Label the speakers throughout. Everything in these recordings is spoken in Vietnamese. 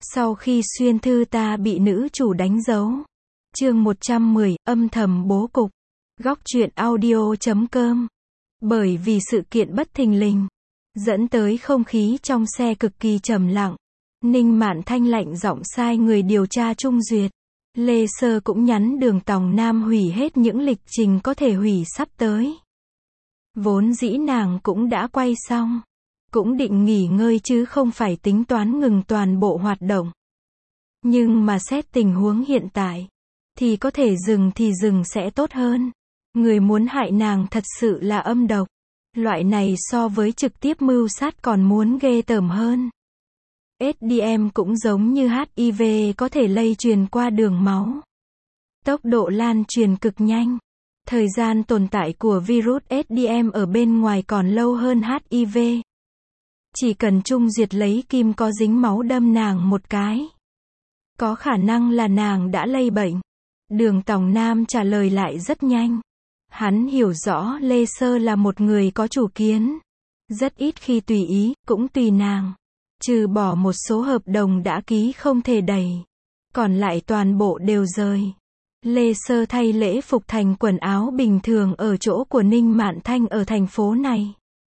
Speaker 1: Sau khi xuyên thư ta bị nữ chủ đánh dấu. Chương 110, âm thầm bố cục. Góc truyện audio.com. Bởi vì sự kiện bất thình lình, dẫn tới không khí trong xe cực kỳ trầm lặng. Ninh Mạn Thanh lạnh giọng sai người điều tra Trung Duyệt. Lê Sơ cũng nhắn Đường Tòng Nam hủy hết những lịch trình có thể hủy sắp tới. Vốn dĩ nàng cũng đã quay xong, cũng định nghỉ ngơi chứ không phải tính toán ngừng toàn bộ hoạt động. Nhưng mà xét tình huống hiện tại, thì có thể dừng thì dừng sẽ tốt hơn. Người muốn hại nàng thật sự là âm độc. Loại này so với trực tiếp mưu sát còn muốn ghê tởm hơn. SDM cũng giống như HIV có thể lây truyền qua đường máu. Tốc độ lan truyền cực nhanh. Thời gian tồn tại của virus SDM ở bên ngoài còn lâu hơn HIV. Chỉ cần Trung Duyệt lấy kim có dính máu đâm nàng một cái, có khả năng là nàng đã lây bệnh. Đường Tòng Nam trả lời lại rất nhanh. Hắn hiểu rõ Lê Sơ là một người có chủ kiến. Rất ít khi tùy ý, cũng tùy nàng. Trừ bỏ một số hợp đồng đã ký không thể đẩy. Còn lại toàn bộ đều rời. Lê Sơ thay lễ phục thành quần áo bình thường ở chỗ của Ninh Mạn Thanh ở thành phố này.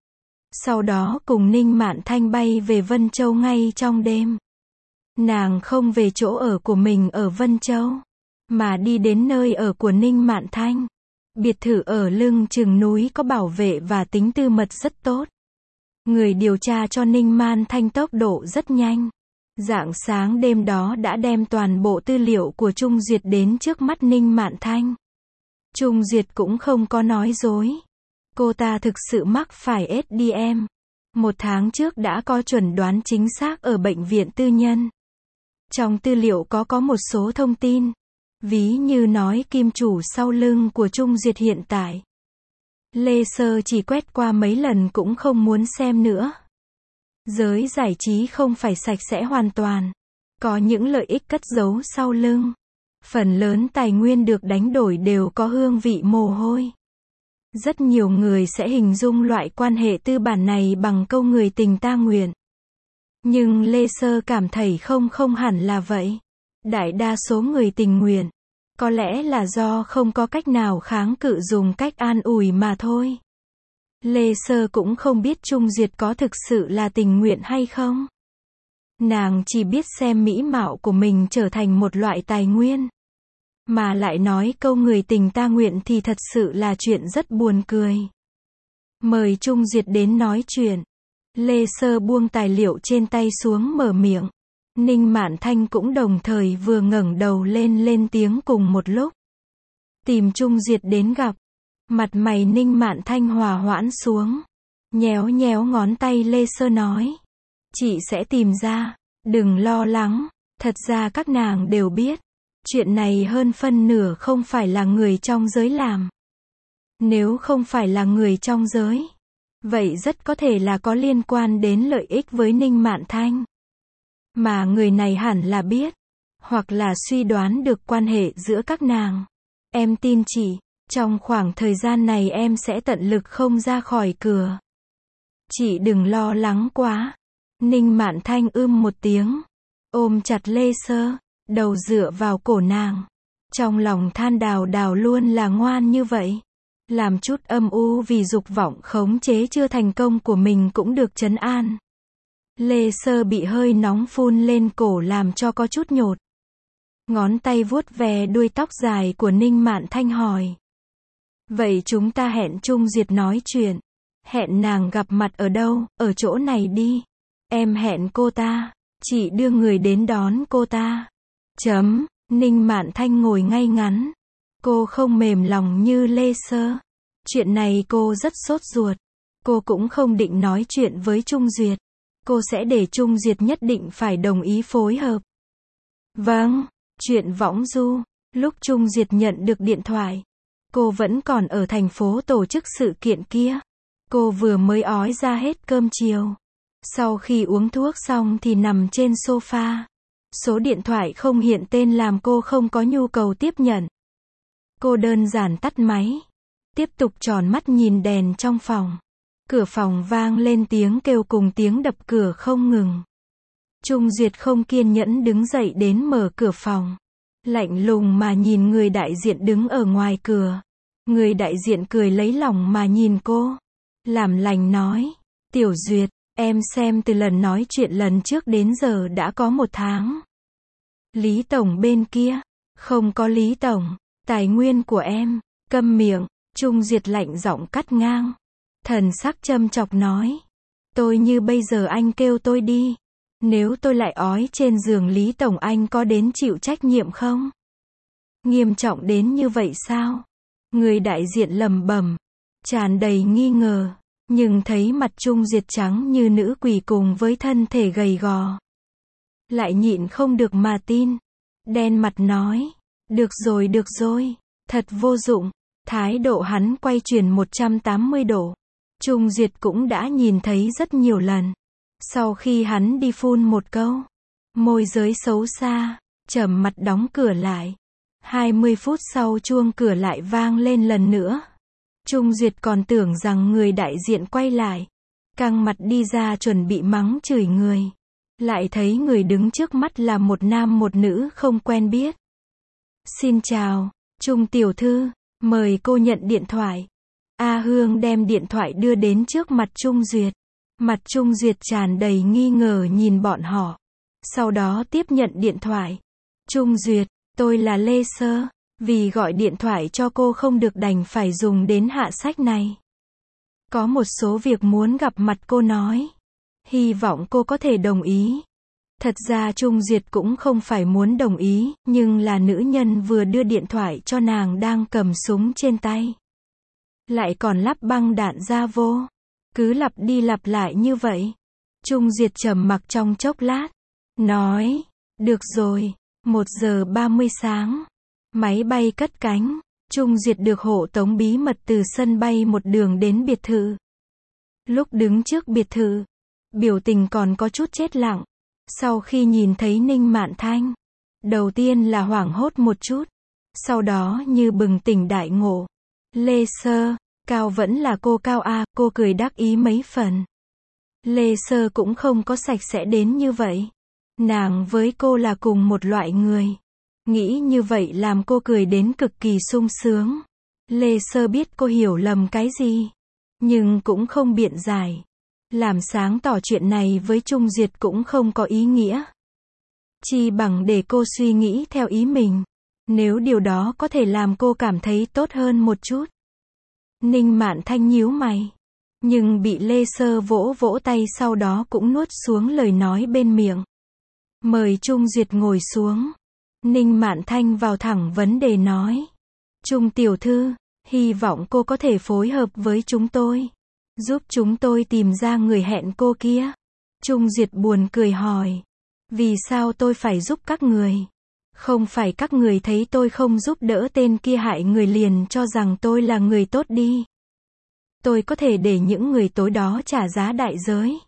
Speaker 1: Sau đó cùng Ninh Mạn Thanh bay về Vân Châu ngay trong đêm. Nàng không về chỗ ở của mình ở Vân Châu, mà đi đến nơi ở của Ninh Mạn Thanh. Biệt thự ở lưng chừng núi có bảo vệ và tính tư mật rất tốt. Người điều tra cho Ninh Mạn Thanh tốc độ rất nhanh. Rạng sáng đêm đó đã đem toàn bộ tư liệu của Trung Duyệt đến trước mắt Ninh Mạn Thanh. Trung Duyệt cũng không có nói dối. Cô ta thực sự mắc phải SDM. 1 tháng trước đã có chuẩn đoán chính xác ở bệnh viện tư nhân. Trong tư liệu có một số thông tin. Ví như nói kim chủ sau lưng của Trung Duyệt hiện tại. Lê Sơ chỉ quét qua mấy lần cũng không muốn xem nữa. Giới giải trí không phải sạch sẽ hoàn toàn. Có những lợi ích cất giấu sau lưng. Phần lớn tài nguyên được đánh đổi đều có hương vị mồ hôi. Rất nhiều người sẽ hình dung loại quan hệ tư bản này bằng câu người tình ta nguyện. Nhưng Lê Sơ cảm thấy không hẳn là vậy. Đại đa số người tình nguyện. Có lẽ là do không có cách nào kháng cự dùng cách an ủi mà thôi. Lê Sơ cũng không biết Trung Duyệt có thực sự là tình nguyện hay không. Nàng chỉ biết xem mỹ mạo của mình trở thành một loại tài nguyên. Mà lại nói câu người tình ta nguyện thì thật sự là chuyện rất buồn cười. Mời Trung Duyệt đến nói chuyện. Lê Sơ buông tài liệu trên tay xuống mở miệng. Ninh Mạn Thanh cũng đồng thời vừa ngẩng đầu lên tiếng cùng một lúc. Tìm Trung Duyệt đến gặp. Mặt mày Ninh Mạn Thanh hòa hoãn xuống. Nhéo ngón tay Lê Sơ nói. Chị sẽ tìm ra. Đừng lo lắng. Thật ra các nàng đều biết. Chuyện này hơn phân nửa không phải là người trong giới làm. Nếu không phải là người trong giới, vậy rất có thể là có liên quan đến lợi ích với Ninh Mạn Thanh. Mà người này hẳn là biết, hoặc là suy đoán được quan hệ giữa các nàng. Em tin chị, trong khoảng thời gian này em sẽ tận lực không ra khỏi cửa. Chị đừng lo lắng quá. Ninh Mạn Thanh một tiếng, ôm chặt Lê Sơ, đầu dựa vào cổ nàng. Trong lòng than Đào luôn là ngoan như vậy. Làm chút âm u vì dục vọng khống chế chưa thành công của mình cũng được trấn an. Lê Sơ bị hơi nóng phun lên cổ làm cho có chút nhột. Ngón tay vuốt ve đuôi tóc dài của Ninh Mạn Thanh hỏi. Vậy chúng ta hẹn Trung Duyệt nói chuyện. Hẹn nàng gặp mặt ở đâu? Ở chỗ này đi. Em hẹn cô ta. Chị đưa người đến đón cô ta. Ninh Mạn Thanh ngồi ngay ngắn. Cô không mềm lòng như Lê Sơ. Chuyện này cô rất sốt ruột. Cô cũng không định nói chuyện với Trung Duyệt. Cô sẽ để Trung Duyệt nhất định phải đồng ý phối hợp. Vâng, chuyện võng du. Lúc Trung Duyệt nhận được điện thoại, cô vẫn còn ở thành phố tổ chức sự kiện kia. Cô vừa mới ói ra hết cơm chiều. Sau khi uống thuốc xong thì nằm trên sofa. Số điện thoại không hiện tên làm cô không có nhu cầu tiếp nhận. Cô đơn giản tắt máy. Tiếp tục tròn mắt nhìn đèn trong phòng. Cửa phòng vang lên tiếng kêu cùng tiếng đập cửa không ngừng. Trung Duyệt không kiên nhẫn đứng dậy đến mở cửa phòng. Lạnh lùng mà nhìn người đại diện đứng ở ngoài cửa. Người đại diện cười lấy lòng mà nhìn cô. Làm lành nói, Tiểu Duyệt, em xem từ lần nói chuyện lần trước đến giờ đã có 1 tháng. Lý Tổng bên kia, không có Lý Tổng, tài nguyên của em, câm miệng, Trung Duyệt lạnh giọng cắt ngang. Thần sắc châm chọc nói, tôi như bây giờ anh kêu tôi đi. Nếu tôi lại ói trên giường Lý Tổng anh có đến chịu trách nhiệm không? Nghiêm trọng đến như vậy sao? Người đại diện lẩm bẩm, tràn đầy nghi ngờ, nhưng thấy mặt Trung Duyệt trắng như nữ quỷ cùng với thân thể gầy gò. Lại nhịn không được mà tin. Đen mặt nói, được rồi, thật vô dụng. Thái độ hắn quay chuyển 180 độ. Trung Duyệt cũng đã nhìn thấy rất nhiều lần. Sau khi hắn đi phun một câu, môi giới xấu xa, trầm mặt đóng cửa lại. 20 phút sau chuông cửa lại vang lên lần nữa. Trung Duyệt còn tưởng rằng người đại diện quay lại, căng mặt đi ra chuẩn bị mắng chửi người. Lại thấy người đứng trước mắt là một nam một nữ không quen biết. Xin chào, Trung tiểu thư, mời cô nhận điện thoại. A Hương đem điện thoại đưa đến trước mặt Trung Duyệt. Mặt Trung Duyệt tràn đầy nghi ngờ nhìn bọn họ. Sau đó tiếp nhận điện thoại. Trung Duyệt, tôi là Lê Sơ. Vì gọi điện thoại cho cô không được đành phải dùng đến hạ sách này. Có một số việc muốn gặp mặt cô nói. Hy vọng cô có thể đồng ý. Thật ra Trung Duyệt cũng không phải muốn đồng ý, nhưng là nữ nhân vừa đưa điện thoại cho nàng đang cầm súng trên tay. Lại còn lắp băng đạn ra vô. Cứ lặp đi lặp lại như vậy. Trung Duyệt trầm mặc trong chốc lát. Nói, được rồi, 1 giờ 30 sáng. Máy bay cất cánh. Trung Duyệt được hộ tống bí mật từ sân bay một đường đến biệt thự. Lúc đứng trước biệt thự, biểu tình còn có chút chết lặng. Sau khi nhìn thấy Ninh Mạn Thanh, đầu tiên là hoảng hốt một chút. Sau đó như bừng tỉnh đại ngộ. Lê Sơ, Cao vẫn là cô Cao A, cô cười đắc ý mấy phần. Lê Sơ cũng không có sạch sẽ đến như vậy. Nàng với cô là cùng một loại người. Nghĩ như vậy làm cô cười đến cực kỳ sung sướng. Lê Sơ biết cô hiểu lầm cái gì, nhưng cũng không biện giải. Làm sáng tỏ chuyện này với Trung Duyệt cũng không có ý nghĩa. Chi bằng để cô suy nghĩ theo ý mình. Nếu điều đó có thể làm cô cảm thấy tốt hơn một chút. Ninh Mạn Thanh nhíu mày, nhưng bị Lê Sơ vỗ vỗ tay sau đó cũng nuốt xuống lời nói bên miệng. Mời Trung Duyệt ngồi xuống. Ninh Mạn Thanh vào thẳng vấn đề nói. Trung tiểu thư, hy vọng cô có thể phối hợp với chúng tôi. Giúp chúng tôi tìm ra người hẹn cô kia. Trung Duyệt buồn cười hỏi. Vì sao tôi phải giúp các người? Không phải các người thấy tôi không giúp đỡ tên kia hại người liền cho rằng tôi là người tốt đi. Tôi có thể để những người tối đó trả giá đại giới.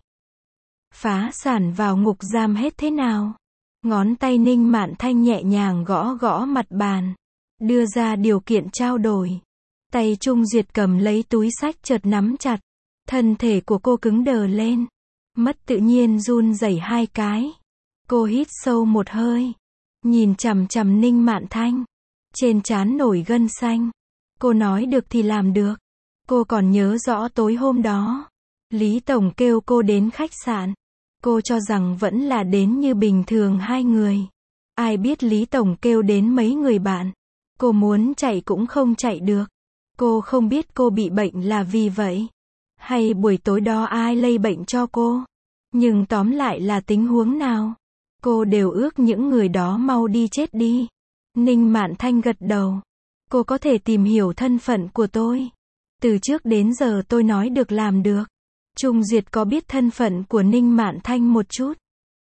Speaker 1: Phá sản vào ngục giam hết thế nào? Ngón tay Ninh Mạn Thanh nhẹ nhàng gõ gõ mặt bàn. Đưa ra điều kiện trao đổi. Tay Trung Duyệt cầm lấy túi xách chợt nắm chặt. Thân thể của cô cứng đờ lên. Mất tự nhiên run rẩy 2 cái. Cô hít sâu một hơi. Nhìn chằm chằm Ninh Mạn Thanh. Trên trán nổi gân xanh. Cô nói được thì làm được. Cô còn nhớ rõ tối hôm đó. Lý Tổng kêu cô đến khách sạn. Cô cho rằng vẫn là đến như bình thường 2 người. Ai biết Lý Tổng kêu đến mấy người bạn. Cô muốn chạy cũng không chạy được. Cô không biết cô bị bệnh là vì vậy. Hay buổi tối đó ai lây bệnh cho cô. Nhưng tóm lại là tình huống nào. Cô đều ước những người đó mau đi chết đi. Ninh Mạn Thanh gật đầu. Cô có thể tìm hiểu thân phận của tôi. Từ trước đến giờ tôi nói được làm được. Trung Duyệt có biết thân phận của Ninh Mạn Thanh một chút.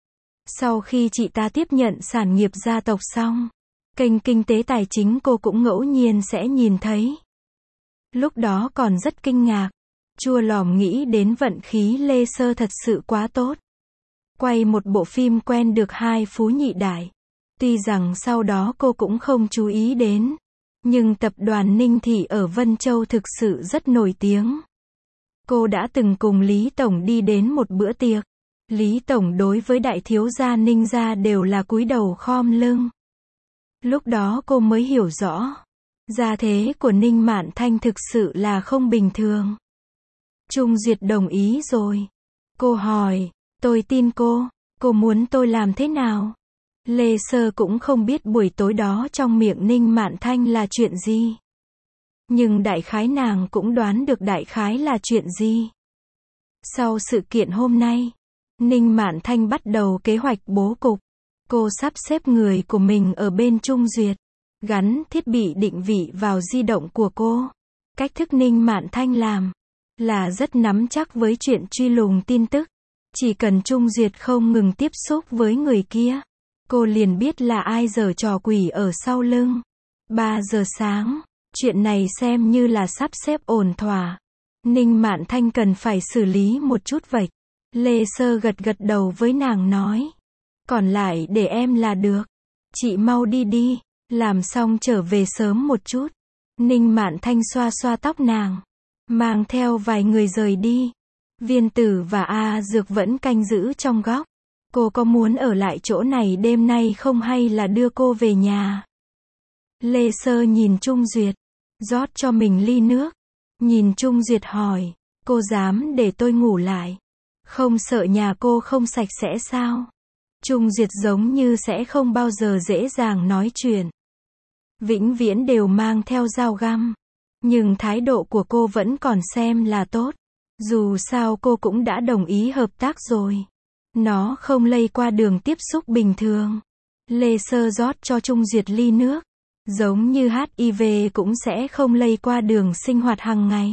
Speaker 1: Sau khi chị ta tiếp nhận sản nghiệp gia tộc xong, kênh kinh tế tài chính cô cũng ngẫu nhiên sẽ nhìn thấy. Lúc đó còn rất kinh ngạc. Chua lòm nghĩ đến vận khí Lê Sơ thật sự quá tốt. Quay một bộ phim quen được 2 phú nhị đại. Tuy rằng sau đó cô cũng không chú ý đến. Nhưng tập đoàn Ninh Thị ở Vân Châu thực sự rất nổi tiếng. Cô đã từng cùng Lý Tổng đi đến một bữa tiệc. Lý Tổng đối với đại thiếu gia Ninh gia đều là cúi đầu khom lưng. Lúc đó cô mới hiểu rõ. Gia thế của Ninh Mạn Thanh thực sự là không bình thường. Trung Duyệt đồng ý rồi. Cô hỏi, tôi tin cô muốn tôi làm thế nào? Lê Sơ cũng không biết buổi tối đó trong miệng Ninh Mạn Thanh là chuyện gì. Nhưng đại khái nàng cũng đoán được đại khái là chuyện gì. Sau sự kiện hôm nay, Ninh Mạn Thanh bắt đầu kế hoạch bố cục. Cô sắp xếp người của mình ở bên Trung Duyệt, gắn thiết bị định vị vào di động của cô. Cách thức Ninh Mạn Thanh làm là rất nắm chắc với chuyện truy lùng tin tức. Chỉ cần Trung Duyệt không ngừng tiếp xúc với người kia, cô liền biết là ai giở trò quỷ ở sau lưng. 3 giờ sáng, chuyện này xem như là sắp xếp ổn thỏa. Ninh Mạn Thanh cần phải xử lý một chút vậy. Lê Sơ gật gật đầu với nàng nói. Còn lại để em là được. Chị mau đi đi, làm xong trở về sớm một chút. Ninh Mạn Thanh xoa xoa tóc nàng, mang theo vài người rời đi. Viên Tử và A Dược vẫn canh giữ trong góc. Cô có muốn ở lại chỗ này đêm nay không hay là đưa cô về nhà? Lê Sơ nhìn Trung Duyệt, rót cho mình ly nước. Nhìn Trung Duyệt hỏi, cô dám để tôi ngủ lại? Không sợ nhà cô không sạch sẽ sao? Trung Duyệt giống như sẽ không bao giờ dễ dàng nói chuyện. Vĩnh viễn đều mang theo dao găm. Nhưng thái độ của cô vẫn còn xem là tốt. Dù sao cô cũng đã đồng ý hợp tác rồi. Nó không lây qua đường tiếp xúc bình thường. Lê Sơ rót cho Trung Duyệt ly nước. Giống như HIV cũng sẽ không lây qua đường sinh hoạt hàng ngày.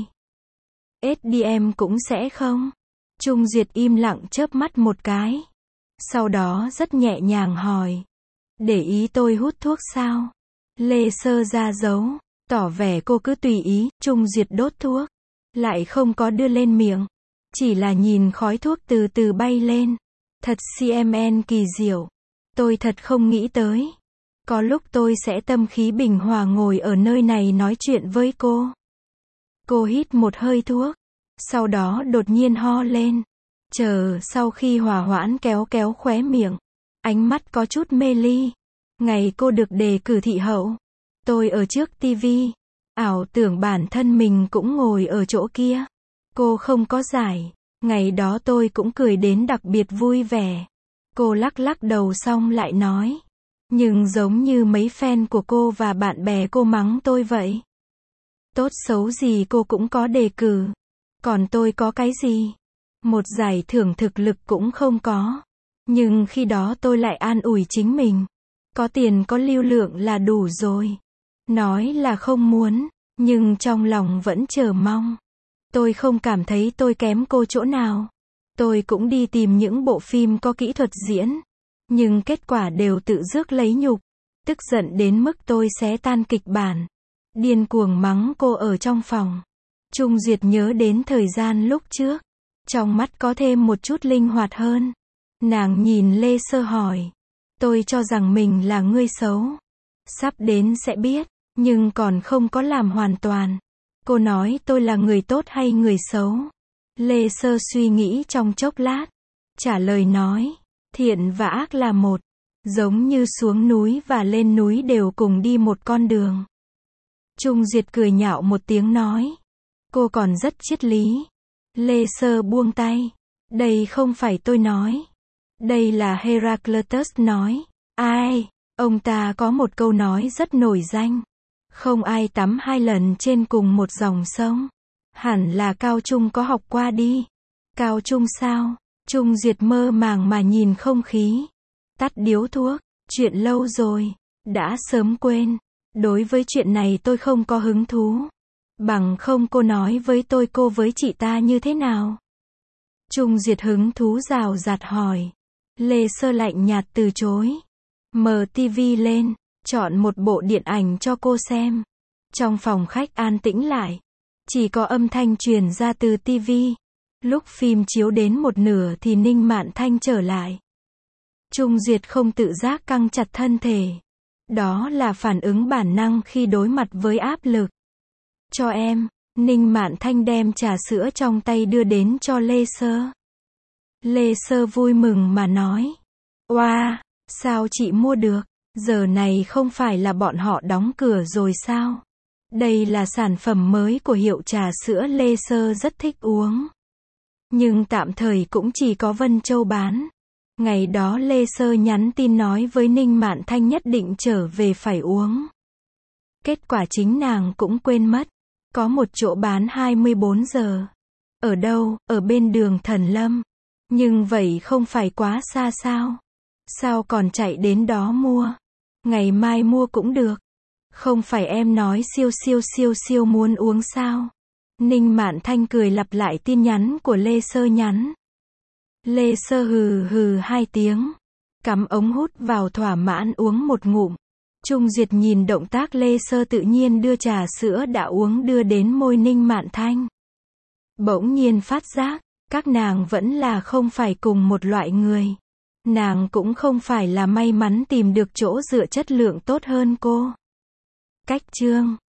Speaker 1: SDM cũng sẽ không. Trung Duyệt im lặng chớp mắt một cái. Sau đó rất nhẹ nhàng hỏi. Để ý tôi hút thuốc sao? Lê Sơ ra dấu, tỏ vẻ cô cứ tùy ý. Trung Duyệt đốt thuốc, lại không có đưa lên miệng. Chỉ là nhìn khói thuốc từ từ bay lên. Thật CMN kỳ diệu. Tôi thật không nghĩ tới. Có lúc tôi sẽ tâm khí bình hòa ngồi ở nơi này nói chuyện với cô. Cô hít một hơi thuốc. Sau đó đột nhiên ho lên. Sau khi hòa hoãn kéo khóe miệng. Ánh mắt có chút mê ly. Ngày cô được đề cử thị hậu. Tôi ở trước tivi. Ảo tưởng bản thân mình cũng ngồi ở chỗ kia. Cô không có giải. Ngày đó tôi cũng cười đến đặc biệt vui vẻ. Cô lắc lắc đầu xong lại nói. Nhưng giống như mấy fan của cô và bạn bè cô mắng tôi vậy. Tốt xấu gì cô cũng có đề cử. Còn tôi có cái gì? Một giải thưởng thực lực cũng không có. Nhưng khi đó tôi lại an ủi chính mình. Có tiền có lưu lượng là đủ rồi. Nói là không muốn, nhưng trong lòng vẫn chờ mong. Tôi không cảm thấy tôi kém cô chỗ nào. Tôi cũng đi tìm những bộ phim có kỹ thuật diễn. Nhưng kết quả đều tự rước lấy nhục. Tức giận đến mức tôi xé tan kịch bản. Điên cuồng mắng cô ở trong phòng. Trung Duyệt nhớ đến thời gian lúc trước. Trong mắt có thêm một chút linh hoạt hơn. Nàng nhìn Lê Sơ hỏi. Tôi cho rằng mình là người xấu. Sắp đến sẽ biết, nhưng còn không có làm hoàn toàn. Cô nói tôi là người tốt hay người xấu? Lê Sơ suy nghĩ trong chốc lát. Trả lời nói. Thiện và ác là một. Giống như xuống núi và lên núi đều cùng đi một con đường. Trung Duyệt cười nhạo một tiếng nói. Cô còn rất triết lý. Lê Sơ buông tay. Đây không phải tôi nói. Đây là Heraclitus nói. Ai? Ông ta có một câu nói rất nổi danh. Không ai tắm 2 lần trên cùng một dòng sông. Hẳn là Cao Trung có học qua đi. Cao Trung sao? Trung Duyệt mơ màng mà nhìn không khí. Tắt điếu thuốc. Chuyện lâu rồi. Đã sớm quên. Đối với chuyện này tôi không có hứng thú. Bằng không cô nói với tôi cô với chị ta như thế nào? Trung Duyệt hứng thú rào rạt hỏi. Lê Sơ lạnh nhạt từ chối. Mở tivi lên. Chọn một bộ điện ảnh cho cô xem. Trong phòng khách an tĩnh lại. Chỉ có âm thanh truyền ra từ tivi. Lúc phim chiếu đến một nửa thì Ninh Mạn Thanh trở lại. Trung Duyệt không tự giác căng chặt thân thể. Đó là phản ứng bản năng khi đối mặt với áp lực. Cho em. Ninh Mạn Thanh đem trà sữa trong tay đưa đến cho Lê Sơ. Lê Sơ vui mừng mà nói. Oa, sao chị mua được? Giờ này không phải là bọn họ đóng cửa rồi sao? Đây là sản phẩm mới của hiệu trà sữa Lê Sơ rất thích uống. Nhưng tạm thời cũng chỉ có Vân Châu bán. Ngày đó Lê Sơ nhắn tin nói với Ninh Mạn Thanh nhất định trở về phải uống. Kết quả chính nàng cũng quên mất. Có một chỗ bán 24 giờ. Ở đâu? Ở bên đường Thần Lâm. Nhưng vậy không phải quá xa sao? Sao còn chạy đến đó mua? Ngày mai mua cũng được. Không phải em nói siêu muốn uống sao? Ninh Mạn Thanh cười lặp lại tin nhắn của Lê Sơ nhắn. Lê Sơ hừ hừ 2 tiếng. Cắm ống hút vào thỏa mãn uống một ngụm. Trung Duyệt nhìn động tác Lê Sơ tự nhiên đưa trà sữa đã uống đưa đến môi Ninh Mạn Thanh. Bỗng nhiên phát giác, các nàng vẫn là không phải cùng một loại người. Nàng cũng không phải là may mắn tìm được chỗ dựa chất lượng tốt hơn cô. Cách chương